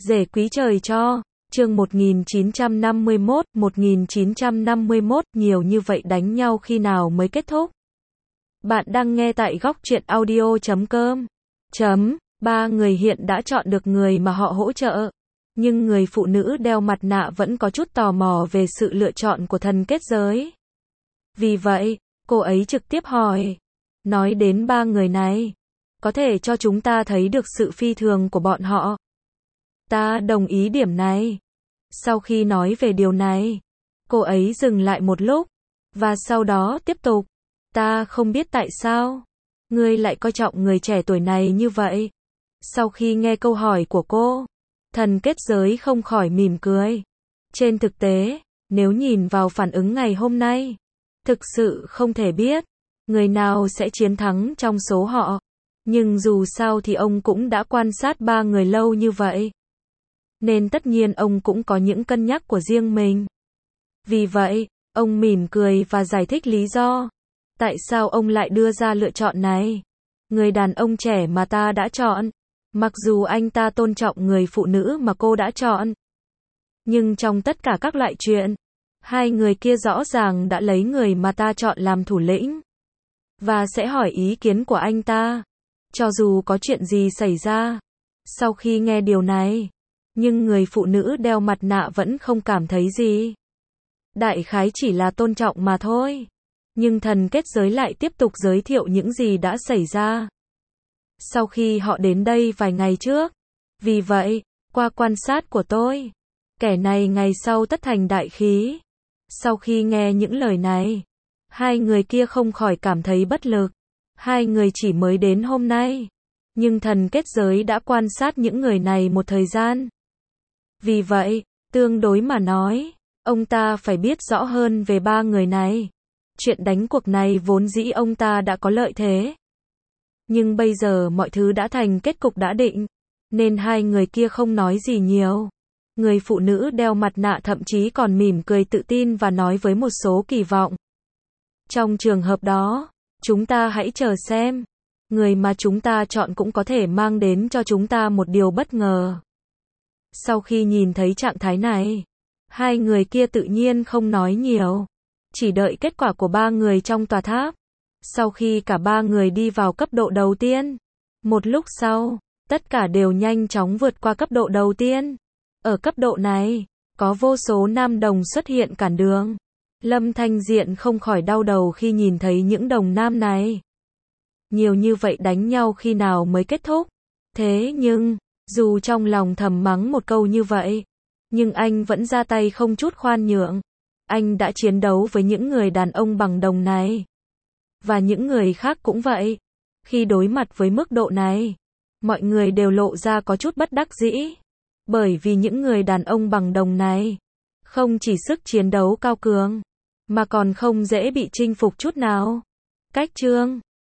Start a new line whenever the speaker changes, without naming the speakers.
Rể quý trời cho, chương 1951, nhiều như vậy đánh nhau khi nào mới kết thúc? Bạn đang nghe tại góc truyện audio.com. Ba người hiện đã chọn được người mà họ hỗ trợ. Nhưng người phụ nữ đeo mặt nạ vẫn có chút tò mò về sự lựa chọn của thần kết giới. Vì vậy, cô ấy trực tiếp hỏi. Nói đến ba người này, có thể cho chúng ta thấy được sự phi thường của bọn họ. Ta đồng ý điểm này. Sau khi nói về điều này, cô ấy dừng lại một lúc, và sau đó tiếp tục. Ta không biết tại sao ngươi lại coi trọng người trẻ tuổi này như vậy. Sau khi nghe câu hỏi của cô, thần kết giới không khỏi mỉm cười. Trên thực tế, nếu nhìn vào phản ứng ngày hôm nay, thực sự không thể biết người nào sẽ chiến thắng trong số họ. Nhưng dù sao thì ông cũng đã quan sát ba người lâu như vậy, nên tất nhiên ông cũng có những cân nhắc của riêng mình. Vì vậy, ông mỉm cười và giải thích lý do tại sao ông lại đưa ra lựa chọn này. Người đàn ông trẻ mà ta đã chọn, mặc dù anh ta tôn trọng người phụ nữ mà cô đã chọn, nhưng trong tất cả các loại chuyện, hai người kia rõ ràng đã lấy người mà ta chọn làm thủ lĩnh, và sẽ hỏi ý kiến của anh ta, cho dù có chuyện gì xảy ra. Sau khi nghe điều này, nhưng người phụ nữ đeo mặt nạ vẫn không cảm thấy gì. Đại khái chỉ là tôn trọng mà thôi. Nhưng thần kết giới lại tiếp tục giới thiệu những gì đã xảy ra sau khi họ đến đây vài ngày trước. Vì vậy, qua quan sát của tôi, kẻ này ngày sau tất thành đại khí. Sau khi nghe những lời này, hai người kia không khỏi cảm thấy bất lực. Hai người chỉ mới đến hôm nay, nhưng thần kết giới đã quan sát những người này một thời gian. Vì vậy, tương đối mà nói, ông ta phải biết rõ hơn về ba người này. Chuyện đánh cuộc này vốn dĩ ông ta đã có lợi thế. Nhưng bây giờ mọi thứ đã thành kết cục đã định, nên hai người kia không nói gì nhiều. Người phụ nữ đeo mặt nạ thậm chí còn mỉm cười tự tin và nói với một số kỳ vọng. Trong trường hợp đó, chúng ta hãy chờ xem. Người mà chúng ta chọn cũng có thể mang đến cho chúng ta một điều bất ngờ. Sau khi nhìn thấy trạng thái này, hai người kia tự nhiên không nói nhiều, chỉ đợi kết quả của ba người trong tòa tháp. Sau khi cả ba người đi vào cấp độ đầu tiên, một lúc sau, tất cả đều nhanh chóng vượt qua cấp độ đầu tiên. Ở cấp độ này, có vô số nam đồng xuất hiện cản đường. Lâm Thanh Diện không khỏi đau đầu khi nhìn thấy những đồng nam này. Nhiều như vậy đánh nhau khi nào mới kết thúc? Thế nhưng, dù trong lòng thầm mắng một câu như vậy, nhưng anh vẫn ra tay không chút khoan nhượng. Anh đã chiến đấu với những người đàn ông bằng đồng này. Và những người khác cũng vậy. Khi đối mặt với mức độ này, mọi người đều lộ ra có chút bất đắc dĩ. Bởi vì những người đàn ông bằng đồng này, không chỉ sức chiến đấu cao cường, mà còn không dễ bị chinh phục chút nào. Cách chương